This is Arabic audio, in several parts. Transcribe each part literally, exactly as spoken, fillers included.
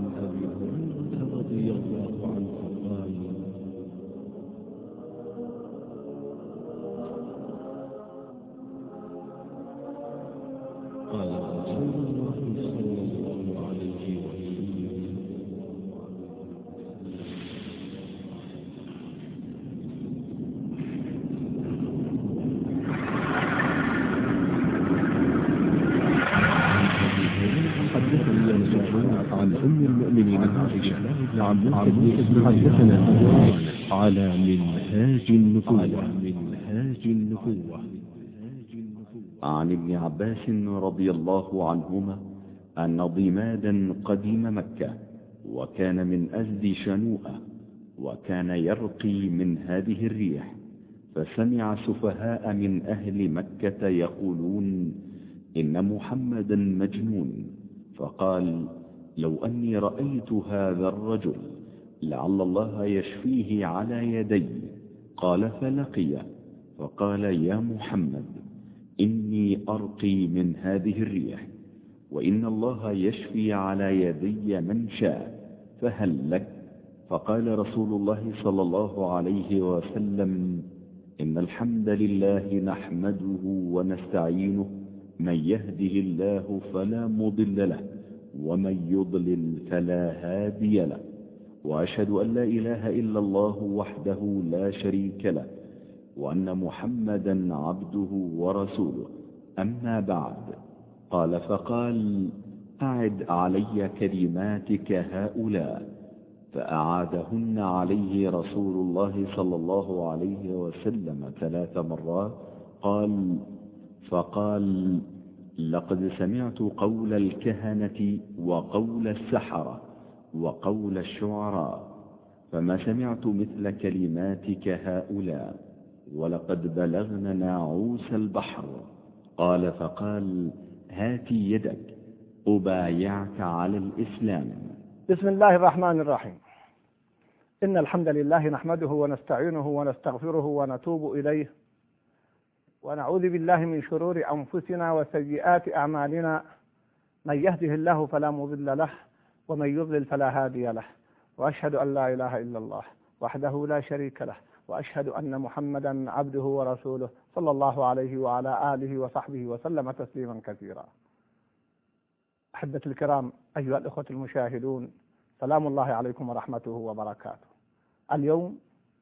أبي هريرة رضي الله عنه قال قال رسول الله صلى الله عليه وسلم عن أم المؤمنين عائشة عن بن حدثنا على منهاج النبوة منهاج النبوة عن ابن عباس رضي الله عنهما أن ضمادا قدم مكة وكان من أزد شنوءة وكان يرقي من هذه الريح، فسمع سفهاء من أهل مكة يقولون إن محمدا مجنون، فقال لو أني رأيت هذا الرجل لعل الله يشفيه على يدي. قال فلقيه فقال يا محمد إني أرقي من هذه الريح وإن الله يشفي على يدي من شاء، فهل لك؟ فقال رسول الله صلى الله عليه وسلم إن الحمد لله نحمده ونستعينه، من يهده الله فلا مضل له ومن يضلل فلا هادي له، وأشهد أن لا إله إلا الله وحده لا شريك له، وأن محمدا عبده ورسوله، أما بعد. قال فقال أعد علي كلماتك هؤلاء، فأعادهن عليه رسول الله صلى الله عليه وسلم ثلاث مرات. قال فقال لقد سمعت قول الكهنة وقول السحرة وقول الشعراء، فما سمعت مثل كلماتك هؤلاء، ولقد بلغنا ناعوس البحر. قال فقال هاتي يدك أبايعك على الإسلام. بسم الله الرحمن الرحيم. إن الحمد لله نحمده ونستعينه ونستغفره ونتوب إليه، ونعوذ بالله من شرور أنفسنا وسيئات أعمالنا، من يهده الله فلا مضل له ومن يضلل فلا هادي له، وأشهد أن لا إله إلا الله وحده لا شريك له، وأشهد أن محمدا عبده ورسوله صلى الله عليه وعلى آله وصحبه وسلم تسليما كثيرا. أحبتي الكرام، أيها الأخوة المشاهدون، سلام الله عليكم ورحمته وبركاته. اليوم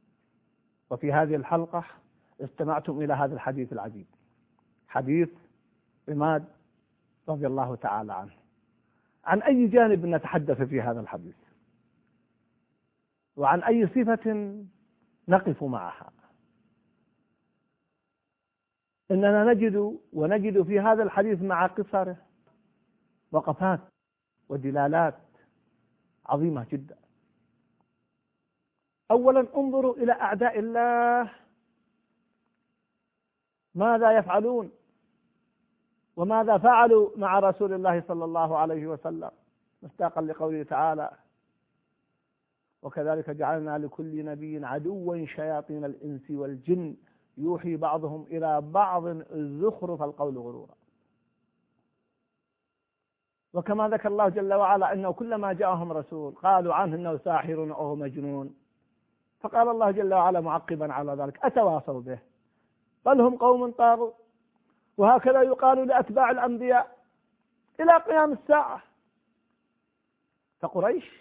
وفي هذه الحلقة استمعتم إلى هذا الحديث العجيب، حديث عماد رضي الله تعالى عنه. عن أي جانب نتحدث في هذا الحديث، وعن أي صفة نقف معها؟ إننا نجد ونجد في هذا الحديث مع قصره وقفات ودلالات عظيمة جدا. أولا انظروا إلى أعداء الله ماذا يفعلون وماذا فعلوا مع رسول الله صلى الله عليه وسلم، مصداقا لقوله تعالى وكذلك جعلنا لكل نبي عدوا شياطين الإنس والجن يوحي بعضهم إلى بعض زخرف القول غرورا. وكما ذكر الله جل وعلا أنه كلما جاءهم رسول قالوا عنه أنه ساحر أو مجنون، فقال الله جل وعلا معقبا على ذلك أتواصوا به بل هم قوم طاغون. وهكذا يقال لأتباع الأنبياء إلى قيام الساعة. فقريش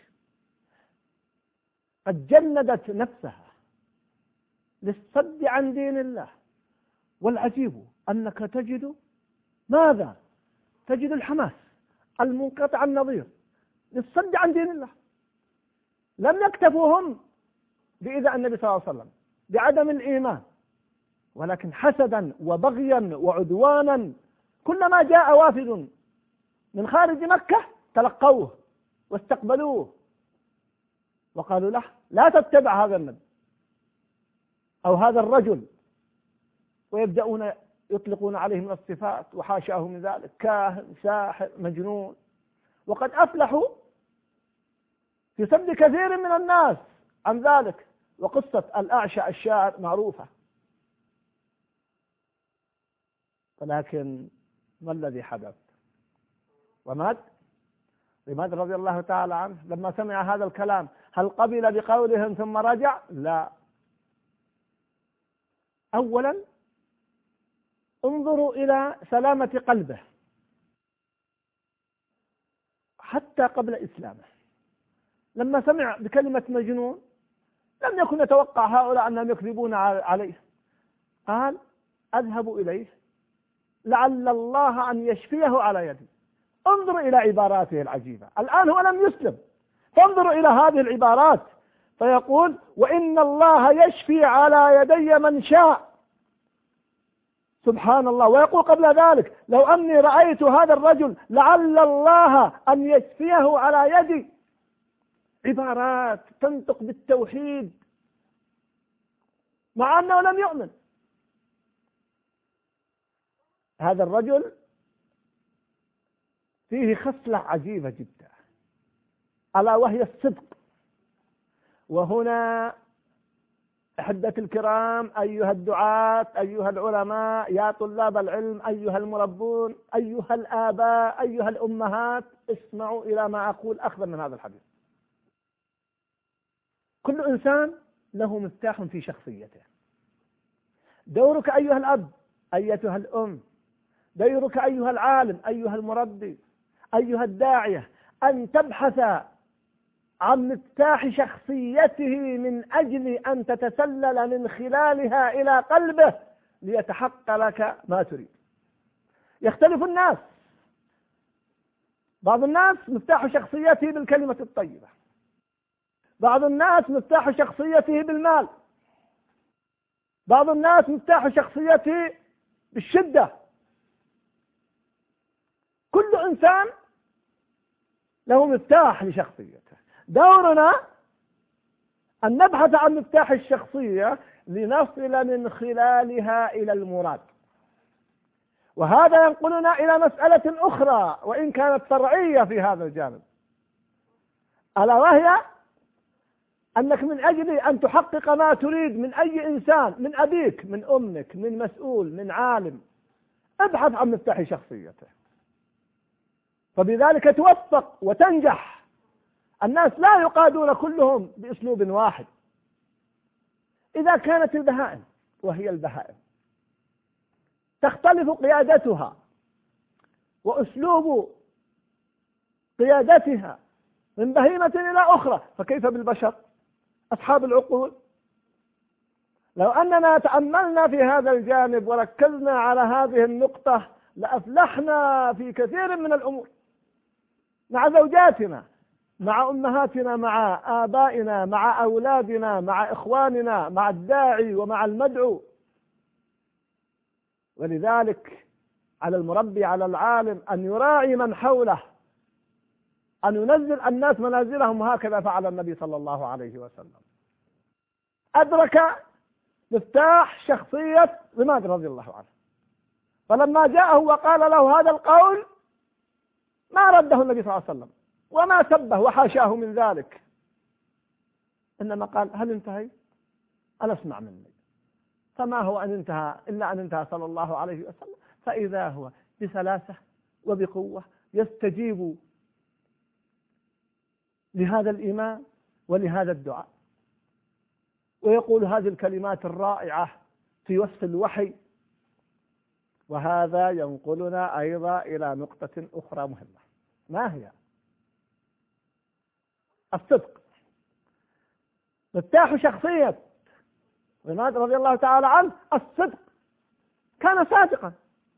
قد جندت نفسها للصد عن دين الله، والعجيب أنك تجد ماذا؟ تجد الحماس المنقطع النظير للصد عن دين الله. لم يكتفوا هم بإيذاء النبي صلى الله عليه وسلم بعدم الإيمان، ولكن حسدا وبغيا وعدوانا كلما جاء وافد من خارج مكة تلقوه واستقبلوه وقالوا له لا تتبع هذا النبي أو هذا الرجل، ويبدأون يطلقون عليه من الصفات وحاشاه من ذلك، كاهن ساحر مجنون. وقد أفلحوا في سد كثير من الناس عن ذلك، وقصة الأعشى الشاعر معروفة. ولكن ما الذي حدث؟ ومات لماذا رضي الله تعالى عنه لما سمع هذا الكلام هل قبل بقولهم ثم رجع؟ لا. أولا انظروا إلى سلامة قلبه حتى قبل إسلامه، لما سمع بكلمة مجنون لم يكن يتوقع هؤلاء أنهم يكذبون عليه، قال أذهب إليه لعل الله أن يشفيه على يدي. انظروا إلى عباراته العجيبة، الآن هو لم يسلم، فانظروا إلى هذه العبارات، فيقول وإن الله يشفي على يدي من شاء، سبحان الله. ويقول قبل ذلك لو أني رأيت هذا الرجل لعل الله أن يشفيه على يدي. عبارات تنطق بالتوحيد مع أنه لم يؤمن. هذا الرجل فيه خصلة عجيبة جدا ألا وهي الصدق. وهنا أحبة الكرام، أيها الدعاة، أيها العلماء، يا طلاب العلم، أيها المربون، أيها الآباء، أيها الأمهات، اسمعوا إلى ما أقول أخذا من هذا الحديث. كل إنسان له مفتاح في شخصيته. دورك أيها الأب، أيتها الأم، دورك أيها العالم، أيها المربي، أيها الداعية، أن تبحث عن مفتاح شخصيته من أجل أن تتسلل من خلالها إلى قلبه ليتحقق لك ما تريد. يختلف الناس، بعض الناس مفتاح شخصيته بالكلمة الطيبة، بعض الناس مفتاح شخصيته بالمال، بعض الناس مفتاح شخصيته بالشدة. كل إنسان له مفتاح لشخصيته. دورنا أن نبحث عن مفتاح الشخصية لنصل من خلالها إلى المراد. وهذا ينقلنا إلى مسألة أخرى وإن كانت فرعية في هذا الجانب، ألا وهي أنك من أجل أن تحقق ما تريد من أي إنسان، من أبيك، من أمك، من مسؤول، من عالم، ابحث عن مفتاح شخصيته، فبذلك توفق وتنجح. الناس لا يقادون كلهم بأسلوب واحد. إذا كانت البهائم، وهي البهائم، تختلف قيادتها وأسلوب قيادتها من بهيمة إلى أخرى، فكيف بالبشر أصحاب العقول؟ لو أننا تأملنا في هذا الجانب وركزنا على هذه النقطة لأفلحنا في كثير من الأمور، مع زوجاتنا، مع أمهاتنا، مع آبائنا، مع أولادنا، مع إخواننا، مع الداعي ومع المدعو. ولذلك على المربي، على العالم، أن يراعي من حوله، أن ينزل الناس منازلهم، هكذا فعل النبي صلى الله عليه وسلم. أدرك مفتاح شخصية رماد رضي الله عنه، فلما جاءه وقال له هذا القول ما رده النبي صلى الله عليه وسلم وما سبه وحاشاه من ذلك، إنما قال هل انتهي؟ أنا اسمع مني. فما هو أن انتهى إلا أن انتهى صلى الله عليه وسلم، فإذا هو بسلاسة وبقوة يستجيب لهذا الإيمان ولهذا الدعاء، ويقول هذه الكلمات الرائعة في وصف الوحي. وهذا ينقلنا أيضا إلى نقطة أخرى مهمة، ما هي؟ الصدق. مفتاح شخصية رماد رضي الله تعالى عنه الصدق، كان صادقا.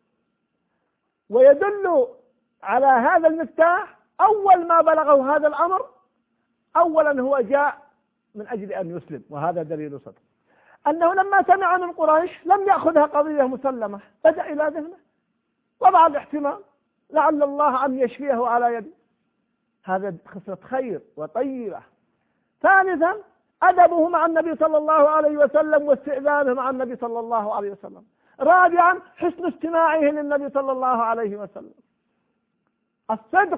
ويدل على هذا المفتاح أول ما بلغه هذا الأمر، أولا هو جاء من أجل أن يسلم، وهذا دليل صدق. أنه لما سمع من قريش لم يأخذها قضية مسلمة، بدأ إلى ذهنه وضع الاحتمال لعل الله أن يشفيه على يدي. هذا خصلة خير وطيبة. ثالثا أدبه مع النبي صلى الله عليه وسلم واستئذانه مع النبي صلى الله عليه وسلم. رابعا حسن استماعه للنبي صلى الله عليه وسلم. الصدق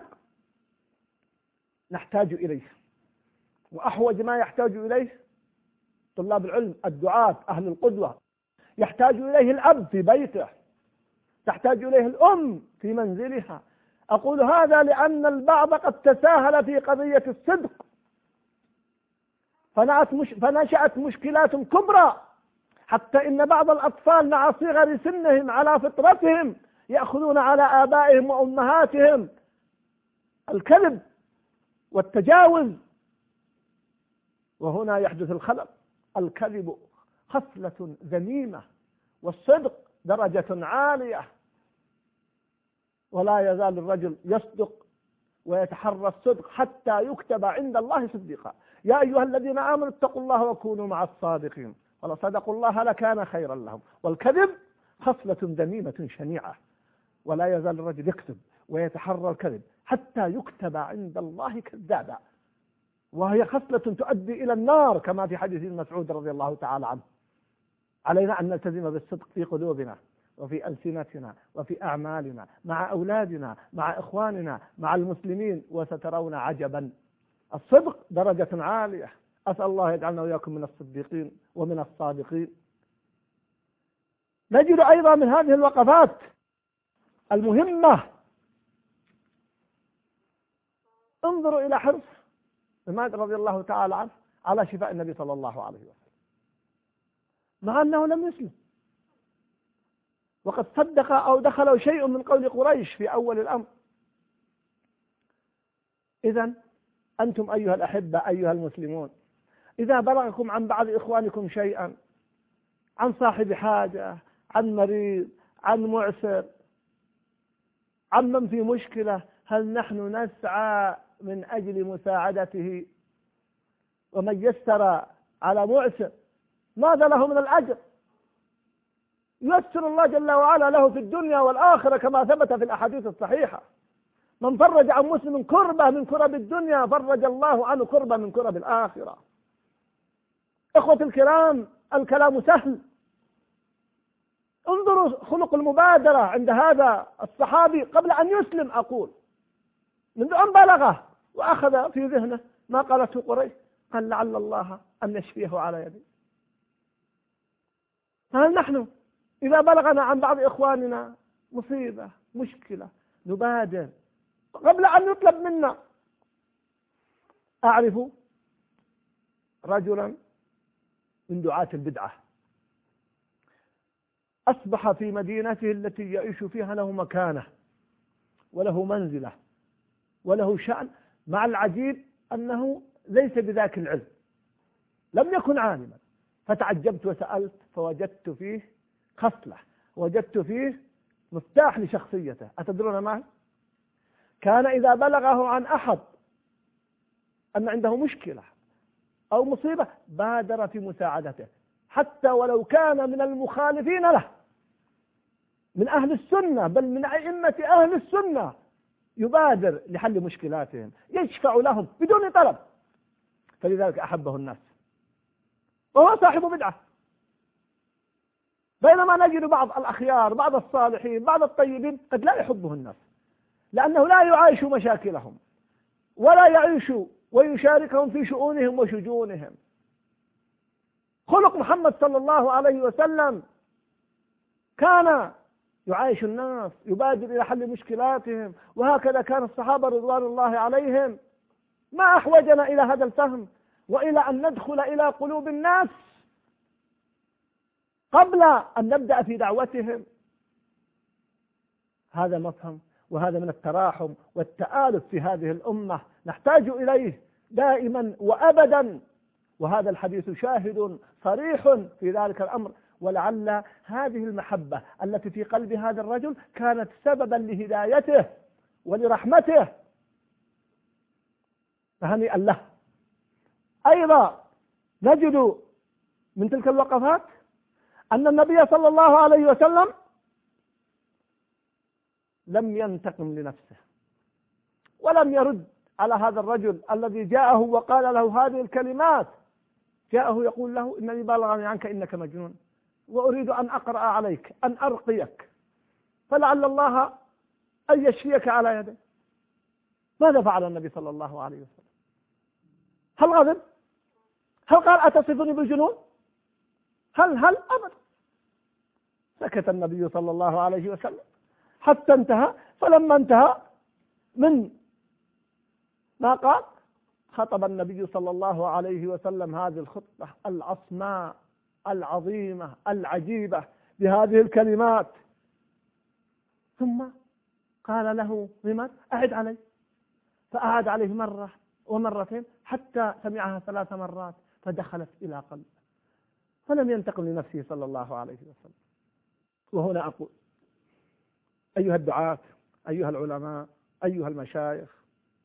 نحتاج إليه، وأحوج ما يحتاج إليه طلاب العلم، الدعاة، أهل القدوة. يحتاج إليه الأب في بيته، تحتاج إليه الأم في منزلها، أقول هذا لأن البعض قد تساهل في قضية الصدق، فنشأت مشكلات كبرى، حتى إن بعض الأطفال مع صغر سنهم على فطرتهم يأخذون على آبائهم وأمهاتهم الكذب والتجاوز، وهنا يحدث الخلل. الكذب خصلة ذميمة، والصدق درجة عالية، ولا يزال الرجل يصدق ويتحرى الصدق حتى يكتب عند الله صديقا. يا أيها الذين آمنوا اتقوا الله وكونوا مع الصادقين، ولو صدقوا الله لكان خيرا لهم. والكذب خصلة ذميمة شنيعة، ولا يزال الرجل يكذب ويتحرى الكذب حتى يكتب عند الله كذابا، وهي خصلة تؤدي إلى النار كما في حديث ابن مسعود رضي الله تعالى عنه. علينا أن نلتزم بالصدق في قلوبنا وفي ألسنتنا وفي أعمالنا، مع أولادنا، مع إخواننا، مع المسلمين، وسترون عجبا. الصدق درجة عالية، أسأل الله يجعلنا وإياكم من الصديقين ومن الصادقين. نجد أيضا من هذه الوقفات المهمة، انظروا إلى حرص عماد رضي الله تعالى عنه على شفاء النبي صلى الله عليه وسلم، مع أنه لم يسلم، وقد صدق أو دخل شيء من قول قريش في أول الأمر. إذن أنتم أيها الأحبة أيها المسلمون، إذا بلغكم عن بعض إخوانكم شيئا، عن صاحب حاجة، عن مريض، عن معسر، عن من في مشكلة، هل نحن نسعى من أجل مساعدته؟ ومن يسر على معسر ماذا له من الأجر؟ يسر الله جل وعلا له في الدنيا والآخرة كما ثبت في الأحاديث الصحيحة. من فرج عن مسلم كربة من كرب الدنيا فرج الله عنه كربة من كرب الآخرة. إخوة الكرام، الكلام سهل. انظروا خلق المبادرة عند هذا الصحابي قبل أن يسلم، أقول منذ أن بلغه وأخذ في ذهنه ما قالته قريش، قال لعل الله أن يشفيه على يدي. فهل نحن إذا بلغنا عن بعض إخواننا مصيبة مشكلة نبادر قبل أن يطلب منا؟ أعرف رجلا من دعاة البدعة أصبح في مدينته التي يعيش فيها له مكانة وله منزلة وله شأن، مع العجيب أنه ليس بذاك العلم، لم يكن عالما. فتعجبت وسألت فوجدت فيه خصلة، وجدت فيه مفتاح لشخصيته. أتدرون ما؟ كان إذا بلغه عن أحد أن عنده مشكلة أو مصيبة بادر في مساعدته، حتى ولو كان من المخالفين له، من أهل السنة، بل من أئمة أهل السنة، يبادر لحل مشكلاتهم، يشفع لهم بدون طلب. فلذلك أحبه الناس، وهو صاحب بدعة. بينما نجد بعض الأخيار، بعض الصالحين، بعض الطيبين قد لا يحبه الناس، لأنه لا يعايش مشاكلهم ولا يعيش ويشاركهم في شؤونهم وشجونهم. خلق محمد صلى الله عليه وسلم كان يعايش الناس، يبادر إلى حل مشكلاتهم، وهكذا كان الصحابة رضوان الله عليهم. ما أحوجنا إلى هذا الفهم وإلى أن ندخل إلى قلوب الناس قبل أن نبدأ في دعوتهم؟ هذا مفهوم، وهذا من التراحم والتآلف في هذه الأمة نحتاج إليه دائما وأبدا، وهذا الحديث شاهد صريح في ذلك الأمر. ولعل هذه المحبة التي في قلب هذا الرجل كانت سببا لهدايته ولرحمته، فهنيئا له. أيضا نجد من تلك الوقفات أن النبي صلى الله عليه وسلم لم ينتقم لنفسه، ولم يرد على هذا الرجل الذي جاءه وقال له هذه الكلمات. جاءه يقول له إنني بلغني عنك إنك مجنون، وأريد أن أقرأ عليك، أن أرقيك، فلعل الله أن يشفيك على يدي. ماذا فعل النبي صلى الله عليه وسلم؟ هل غضب؟ هل قال أتصفني بالجنون؟ هل هل أبدا. سكت النبي صلى الله عليه وسلم حتى انتهى، فلما انتهى من ما قال؟ خطب النبي صلى الله عليه وسلم هذه الخطبة العصماء العظيمة العجيبة بهذه الكلمات، ثم قال له لمن؟ أعد علي، فأعد عليه مرة ومرتين حتى سمعها ثلاث مرات فدخلت إلى قلبه، فلم ينتقم لنفسه صلى الله عليه وسلم. وهنا أقول أيها الدعاة، أيها العلماء، أيها المشايخ،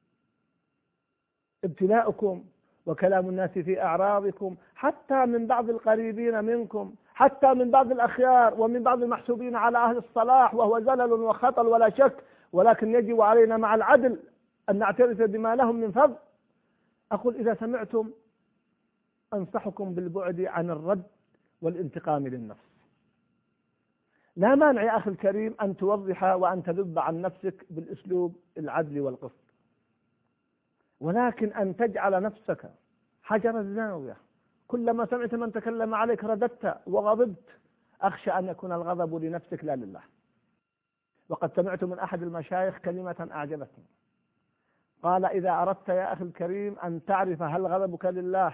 ابتلاؤكم وكلام الناس في أعراضكم حتى من بعض القريبين منكم، حتى من بعض الأخيار ومن بعض المحسوبين على أهل الصلاح، وهو زلل وخطل ولا شك، ولكن يجب علينا مع العدل أن نعترف بما لهم من فضل. أقول إذا سمعتم أنصحكم بالبعد عن الرد والانتقام للنفس. لا مانع يا أخي الكريم أن توضح وأن تذب عن نفسك بالأسلوب العدل والقسط، ولكن أن تجعل نفسك حجر الزاوية، كلما سمعت من تكلم عليك رددت وغضبت، أخشى أن يكون الغضب لنفسك لا لله. وقد سمعت من أحد المشايخ كلمة أعجبتني، قال إذا أردت يا أخي الكريم أن تعرف هل غضبك لله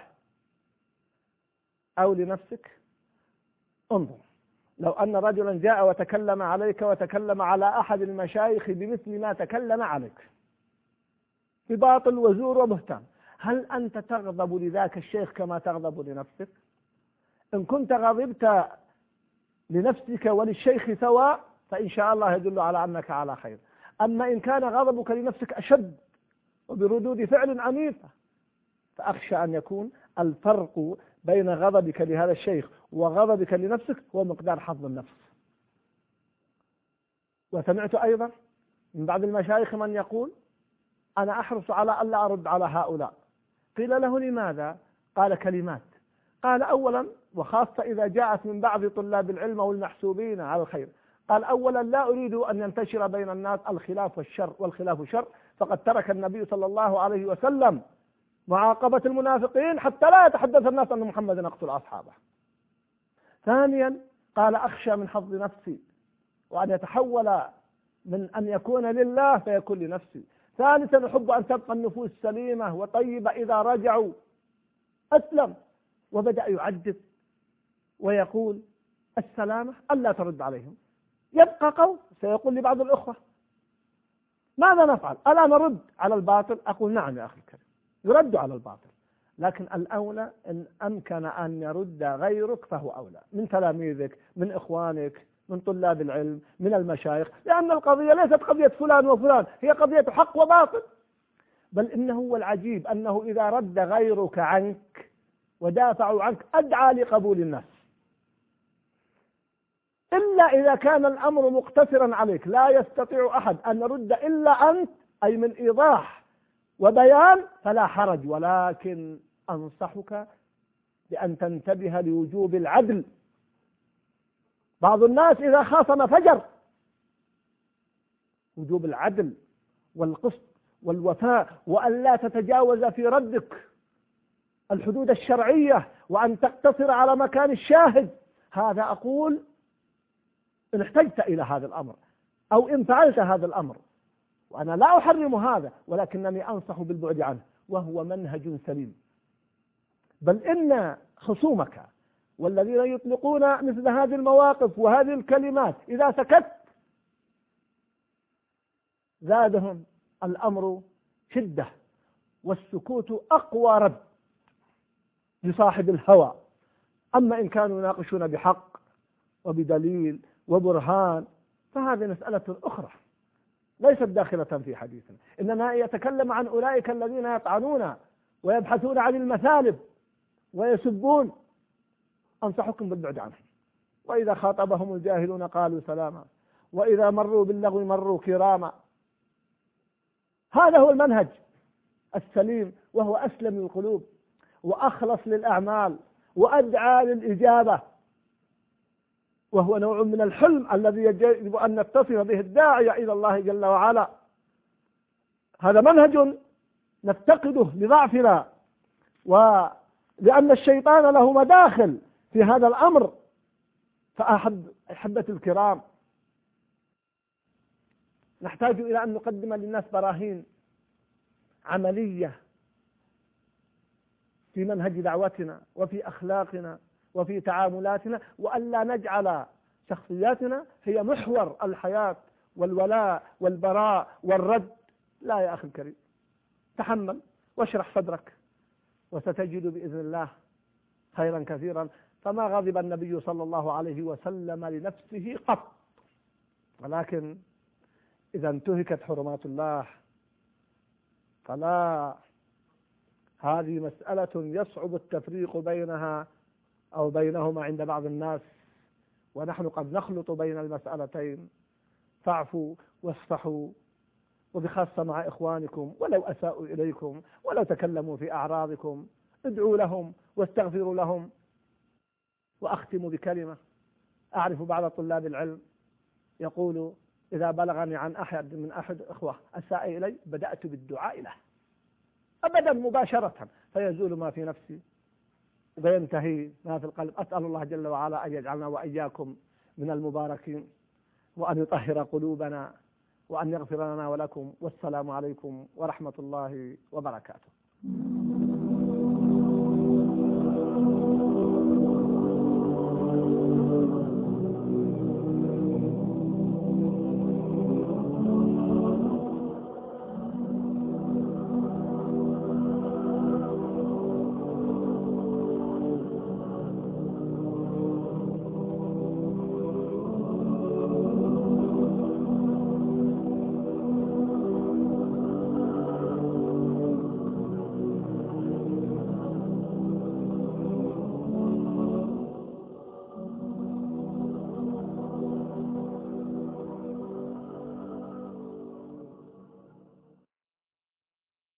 أو لنفسك، انظر لو أن رجلا جاء وتكلم عليك وتكلم على أحد المشايخ بمثل ما تكلم عليك بباطل وزور وبهتان، هل أنت تغضب لذاك الشيخ كما تغضب لنفسك؟ إن كنت غضبت لنفسك وللشيخ سواء فإن شاء الله يدل على أنك على خير. أما إن كان غضبك لنفسك أشد وبردود فعل عنيفة، فأخشى أن يكون الفرق بين غضبك لهذا الشيخ وغضبك لنفسك هو مقدار حظ النفس. وسمعت أيضا من بعض المشايخ من يقول أنا أحرص على ألا أرد على هؤلاء. قيل له لماذا؟ قال كلمات، قال أولا وخاصة إذا جاءت من بعض طلاب العلم والمحسوبين على الخير، قال أولا لا أريد أن ينتشر بين الناس الخلاف والشر، والخلاف شر، فقد ترك النبي صلى الله عليه وسلم معاقبة المنافقين حتى لا يتحدث الناس أن محمد يقتل أصحابه. ثانيا قال أخشى من حظ نفسي وأن يتحول من أن يكون لله فيكون لنفسي. ثالثا أحب أن تبقى النفوس سليمة وطيبة إذا رجعوا. أسلم وبدأ يعدد ويقول السلامة ألا ترد عليهم. يبقى قول سيقول لبعض الأخوة ماذا نفعل؟ ألا نرد على الباطل؟ أقول نعم يا أخي الكريم يرد على الباطل، لكن الأولى إن أمكن أن يرد غيرك فهو أولى من تلاميذك، من إخوانك، من طلاب العلم، من المشايخ، لأن القضية ليست قضية فلان وفلان، هي قضية حق وباطل. بل إنه هو العجيب أنه إذا رد غيرك عنك ودافعوا عنك أدعى لقبول الناس، إلا إذا كان الأمر مقتصرا عليك لا يستطيع أحد أن يرد إلا أنت، أي من إيضاح وبيان، فلا حرج، ولكن أنصحك بأن تنتبه لوجوب العدل. بعض الناس إذا خاصم فجر. وجوب العدل والقسط والوفاء، وأن لا تتجاوز في ردك الحدود الشرعية، وأن تقتصر على مكان الشاهد. هذا أقول إن احتجت إلى هذا الأمر أو إن فعلت هذا الأمر، وأنا لا أحرم هذا، ولكنني أنصح بالبعد عنه، وهو منهج سليم. بل إن خصومك والذين يطلقون مثل هذه المواقف وهذه الكلمات إذا سكت زادهم الأمر شدة، والسكوت أقوى رد لصاحب الهوى. أما إن كانوا يناقشون بحق وبدليل وبرهان فهذه مسألة أخرى ليست داخلة في حديثنا، إنما يتكلم عن أولئك الذين يطعنون ويبحثون عن المثالب ويسبون. أنصحكم بالبعد عنهم. وإذا خاطبهم الجاهلون قالوا سلاما، وإذا مروا باللغو مروا كراما. هذا هو المنهج السليم، وهو أسلم للقلوب وأخلص للأعمال وأدعى للإجابة، وهو نوع من الحلم الذي يجب أن نتصف به الداعية إلى الله جل وعلا. هذا منهج نفتقده لضعفنا، ولأن الشيطان له مداخل في هذا الأمر. فأحب أحبة الكرام، نحتاج إلى أن نقدم للناس براهين عملية في منهج دعوتنا وفي أخلاقنا وفي تعاملاتنا، وألا نجعل شخصياتنا هي محور الحياة والولاء والبراء والرد. لا يا أخي الكريم، تحمل واشرح صدرك وستجد بإذن الله خيرا كثيرا. فما غضب النبي صلى الله عليه وسلم لنفسه قط، ولكن إذا انتهكت حرمات الله فلا، هذه مسألة يصعب التفريق بينها أو بينهما عند بعض الناس، ونحن قد نخلط بين المسألتين. فاعفوا واصفحوا، وبخاصة مع إخوانكم ولو أساءوا إليكم ولو تكلموا في أعراضكم، ادعوا لهم واستغفروا لهم. وأختم بكلمة، أعرف بعض طلاب العلم يقول إذا بلغني عن أحد من أحد إخوة أساء إلي بدأت بالدعاء له أبدا مباشرة، فيزول ما في نفسي وينتهي ما في القلب. أسأل الله جل وعلا أن يجعلنا وإياكم من المباركين، وأن يطهر قلوبنا، وأن يغفر لنا ولكم. والسلام عليكم ورحمة الله وبركاته.